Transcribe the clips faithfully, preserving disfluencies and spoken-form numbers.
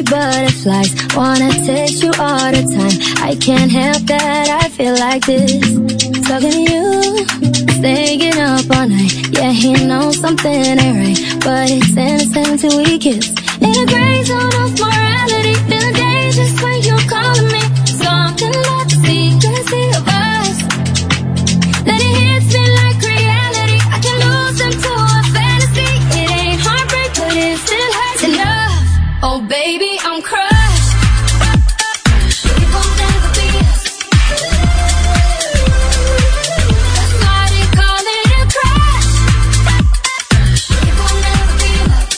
butterflies, wanna taste you all the time. I can't help that, I feel like this. Talking to you, staying up all night. Yeah, he knows something ain't right, but it's innocent till we kiss. In a gray zone of morality, feeling dangerous when you're calling me. Something about the secrecy of us, then it hits me like reality. I can lose into a fantasy. It ain't heartbreak, but it still hurts enough. Oh baby, I'm crushed. It won't never be us. That's why they call it a crush. It won't never be love.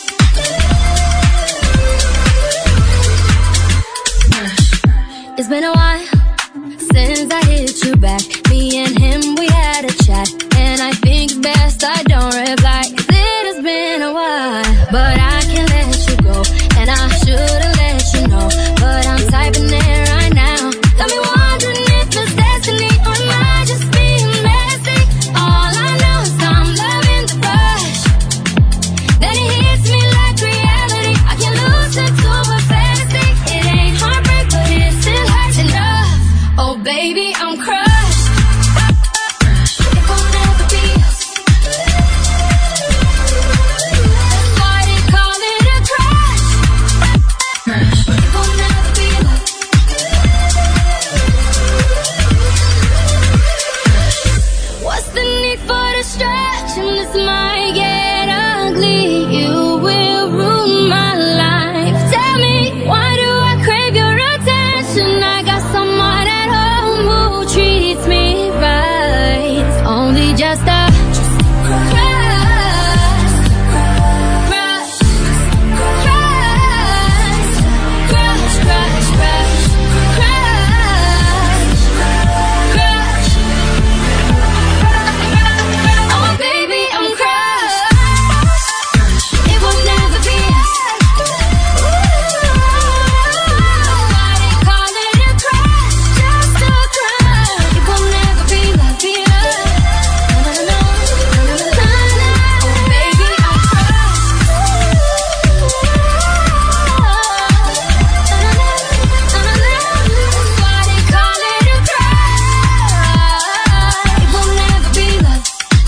It's been a while since I hit you back. Me and him, we had a chat, and I think it's best I don't reply, 'cause it has been a while. But I can't let you go, and I should've let you know, but I'm typing it right now. Got me wondering if it's destiny, or am I just being messy? All I know is I'm loving the rush, then it hits me like reality. I can lose it to a fantasy. It ain't heartbreak, but it still hurts enough. Oh baby, I'm crushed. It won't ever be us. That's why they call it a crush. It won't never be love. What's the need for the stretch? And this might get ugly. You will ruin my life. Tell me, why do I crave your attention? I got someone at home who treats me right. It's only just a crush, crush, crush, crush, crush, crush, crush, crush. Oh baby, I'm crushed. It will never be us. Why they call it a crush? Just a crush. It will never be love, be love. No, no, no, no, no, no, no. Oh baby, I'm crushed. Why they call it a crush? It will never be love.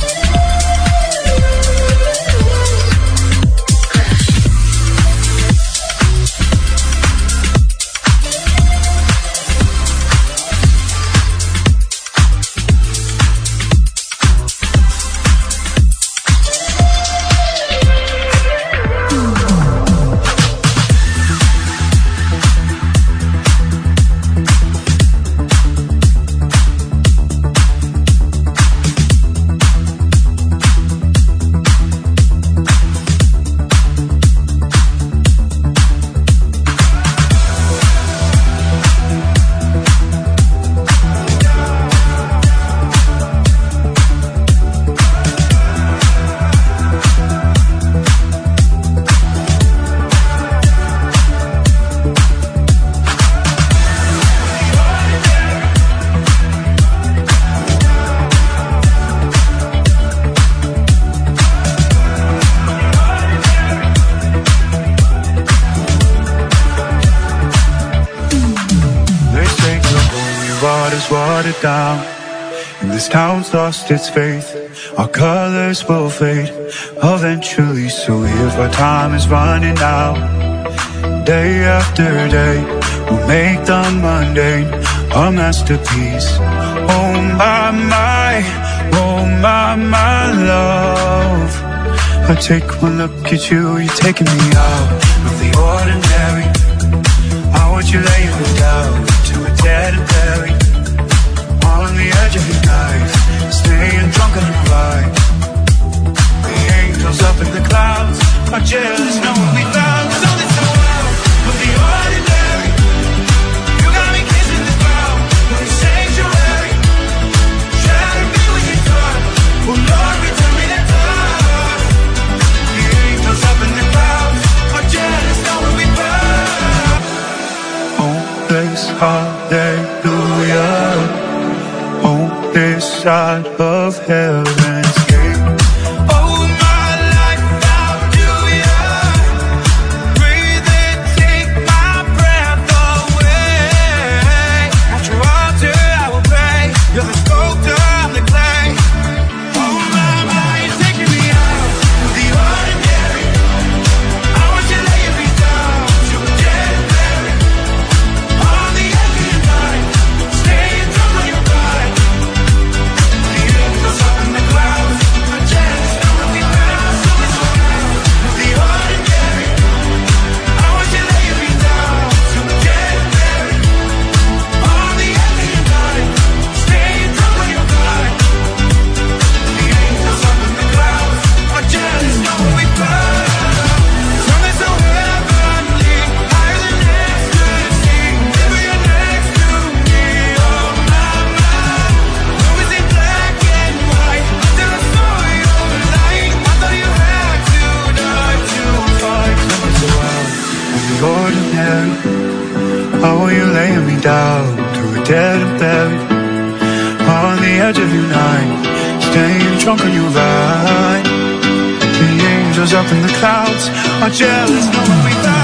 They say the holy water's watered down, and this town's lost its faith. Our colors will fade eventually, so if our time is running out, day after day, we'll make the mundane a masterpiece. Oh my, my, oh my, my love. I take one look at you, you're taking me out of the ordinary. I want you laying me down to a dead and buried, on the edge of your knife, staying drunk on the ride. The angels up in the clouds are jealous, knowing we found something so wild of the ordinary. You got me kissing the ground in the sanctuary, trying to be what you thought. Well, Lord, return me that love. The angels up in the clouds are jealous, knowing we found. Oh, this hallelujah. Oh, this side of heaven's gate. Oh, my life without you, yeah. Breathe and take my dead and buried on the edge of your night, staying drunk on your ride. The angels up in the clouds are jealous knowing we found.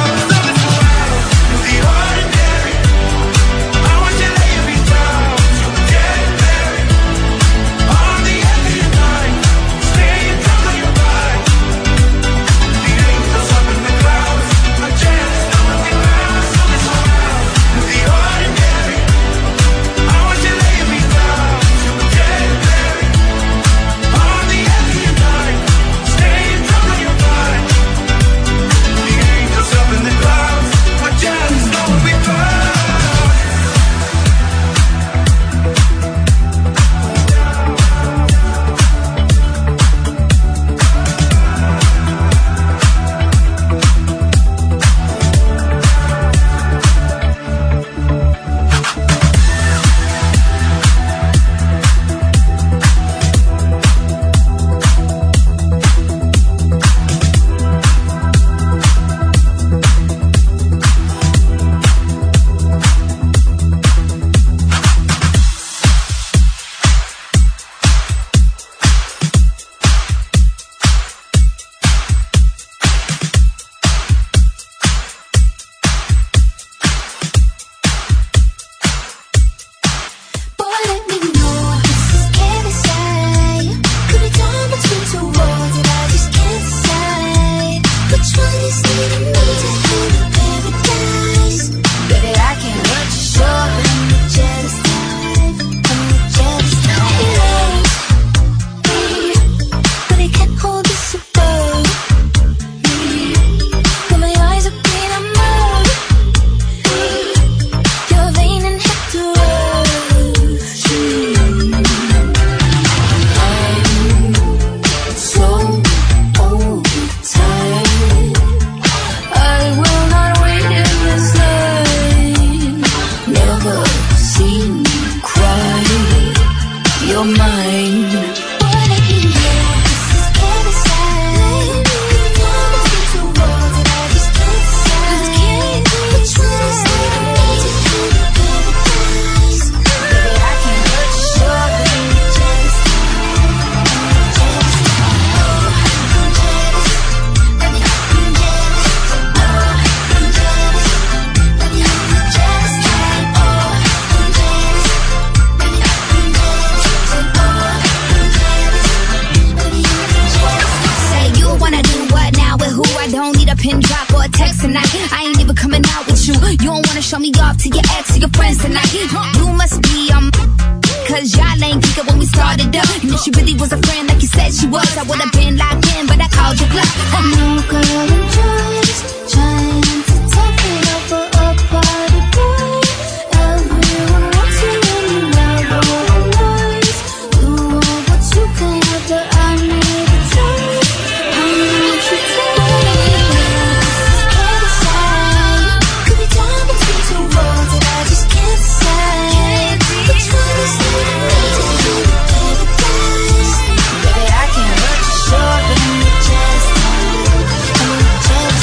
Just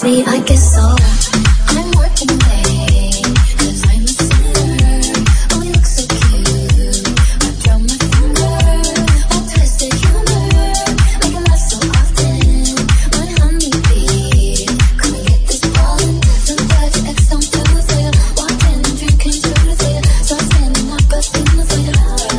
me, I guess so. I'm working late, cause I'm a sinner. Oh, you look so cute, I drop my finger. Oh, twisted humor, make it laugh so often. One honeybee, come and get this pollen. Don't touch X, don't do it for you. Walked in, drinking through the you. So I'm standing up, busting the fire.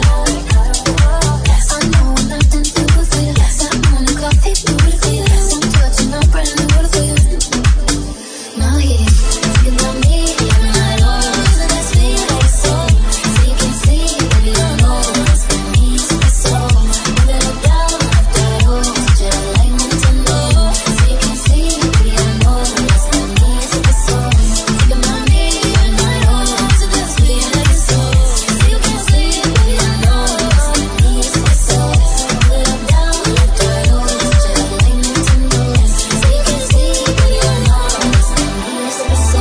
I know nothing to do for you. That morning coffee, do it for you. Don't touch no brand new for you. Now here, think about me, and I know that that's me, like so. So you can see, baby, I know it's been me, so. Move it up down, after I go, just like Nintendo. So you can see, baby, I know that's been me, so. Think about me, and I know that that's me, like so. So you can see, baby, I know it's been me, so. Move it up down, after I go, just like Nintendo. So you can see, baby, I know it's been me, so.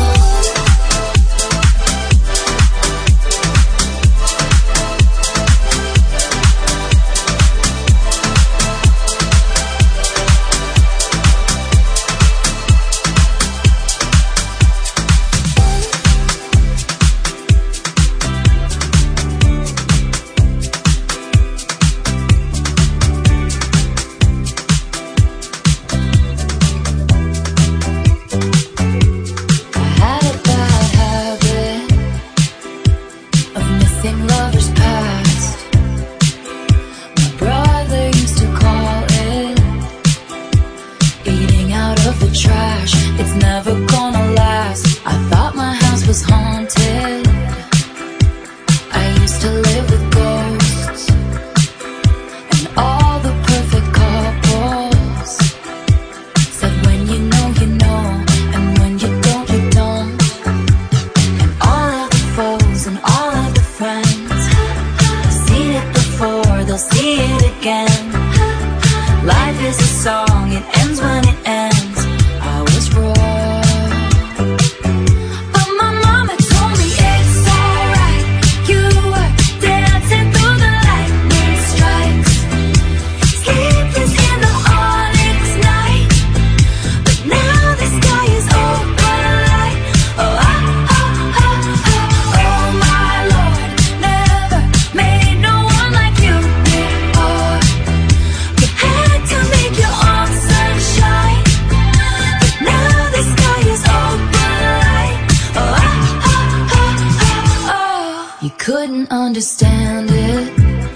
I had a bad habit of missing lovers past. My brother used to call it eating out of the trash. It's never gonna last. I thought my house was haunted. I used to live with ghosts and all the perfect couples. Said when you know, you know, and when you don't, you don't. And all of the foes and all of the friends, seen it before, they'll see it again. Life is a song, it ends when it ends. I was wrong, but my mama told me it's alright. You were dancing through the lightning strikes, sleepless in the onyx night. But now the sky is open light. Oh, oh, oh, oh, oh, oh, my Lord, never made no one like you before. You had to make your own sunshine. But now the sky is open light. Oh, oh, oh, oh, oh, oh. You couldn't understand it,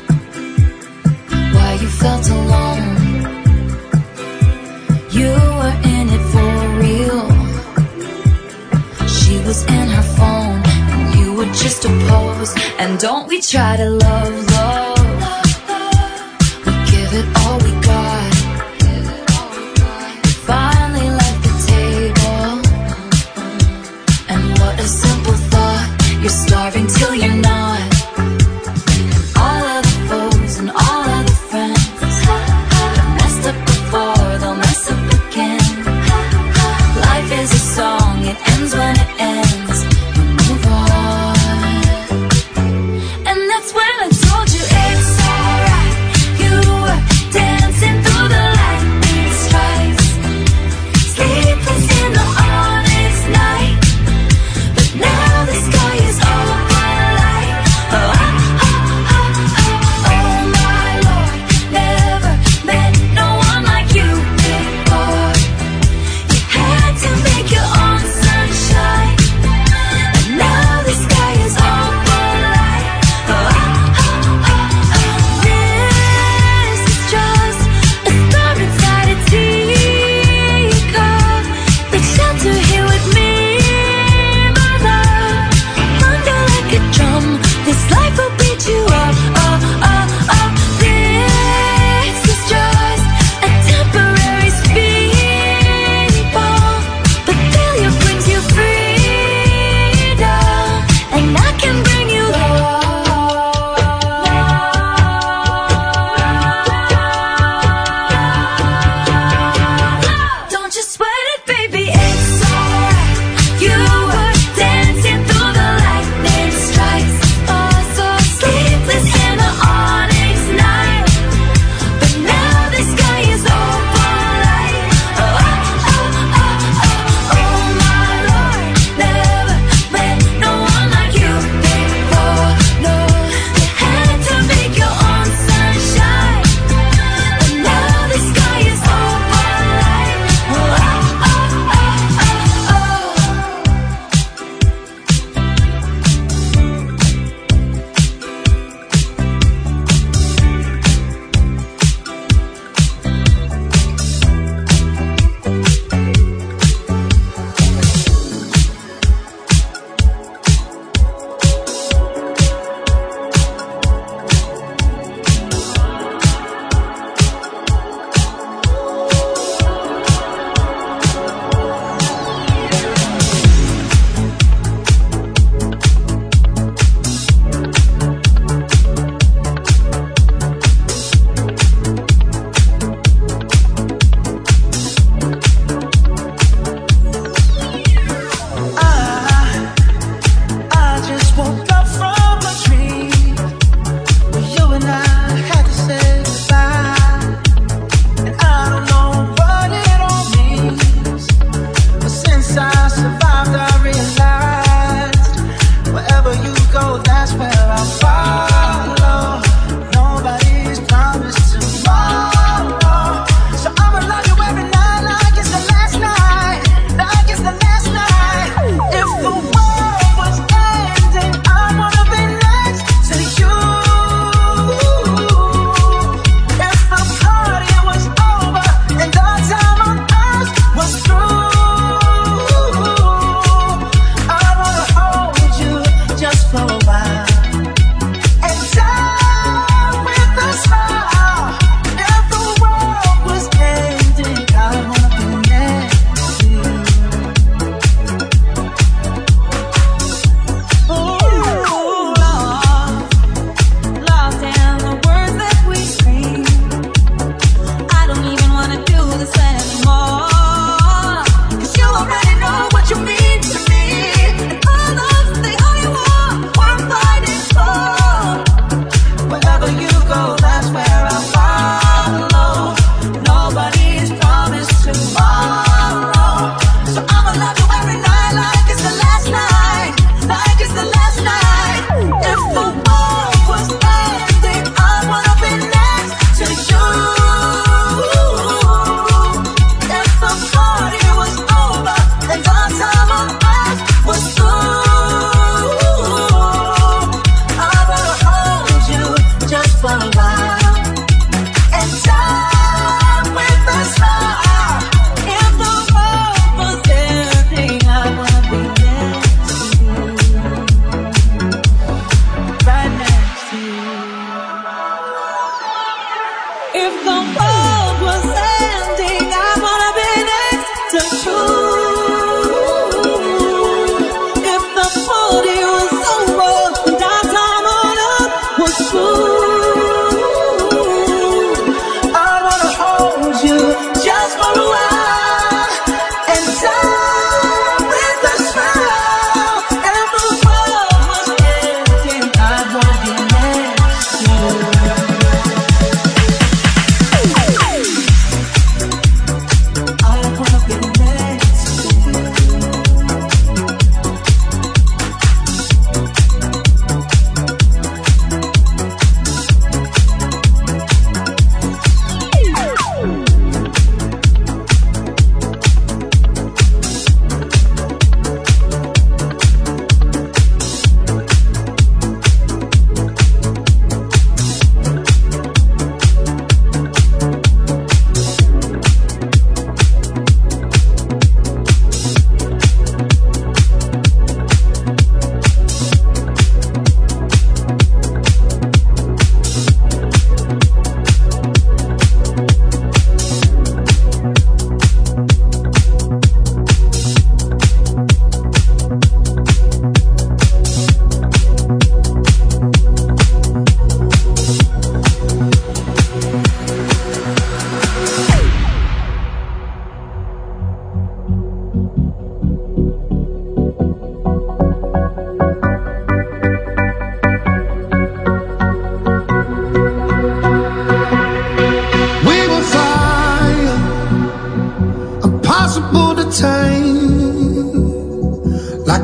why you felt alone. You were in it for real. She was in her phone, and you were just a pose. And don't we try to love, love. We give it all we got. We finally left the table. And what a simple thought. You're starving till you're not. All of the foes and all of the friends that messed up before, they'll mess up again. Life is a song, it ends when it ends. You move on. And that's when I told you it's alright. You were dancing through the lightning strikes, sleepless in the onyx night. But now the sky is open light.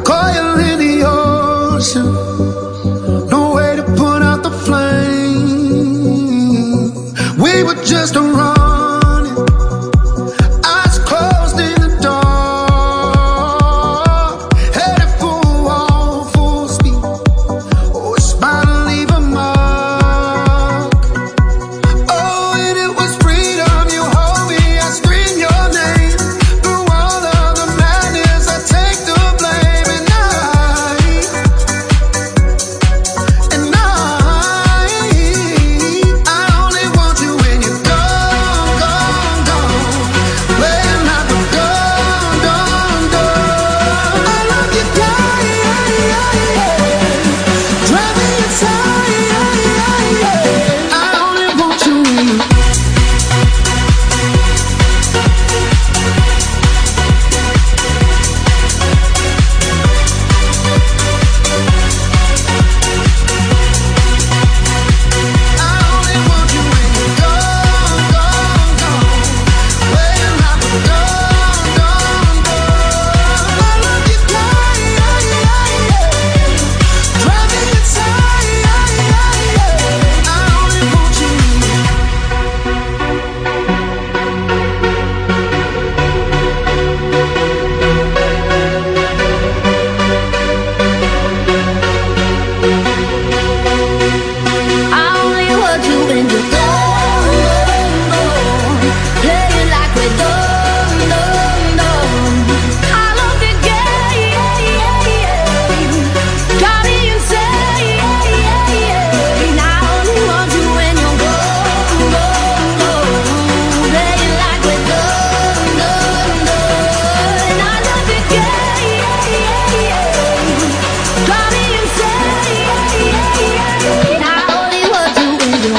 coil in the ocean, no way to put out the flame. We were just running, eyes closed in the dark, headed for a wall, full speed. Oh, it's bound to leave a mark. Oh, and it was freedom. You hold me, I scream your name. Through all of the madness, I take the blame. And I, and I, I only want you when you're gone, gone, gone. Playing like a done, done, done. I love you, yeah, yeah, yeah, yeah. Drive me inside, yeah, yeah, yeah. I only want you when you're I only want you when you're gone, gone, gone. Playing like a done, done, done. I love you, yeah, yeah, yeah, yeah. Drive me inside, yeah, yeah, yeah. I only want you when you're I only want you when you're gone, gone, gone. Playing like we're done, done, done. I love you, yeah, yeah, yeah, yeah. Got me insane, yeah, yeah, yeah. And I only want you when you're gone, gone, gone. Playing like we're done, done, done. I love you, yeah, yeah, yeah, yeah. Got me insane, yeah, yeah, yeah. And I only want you when you're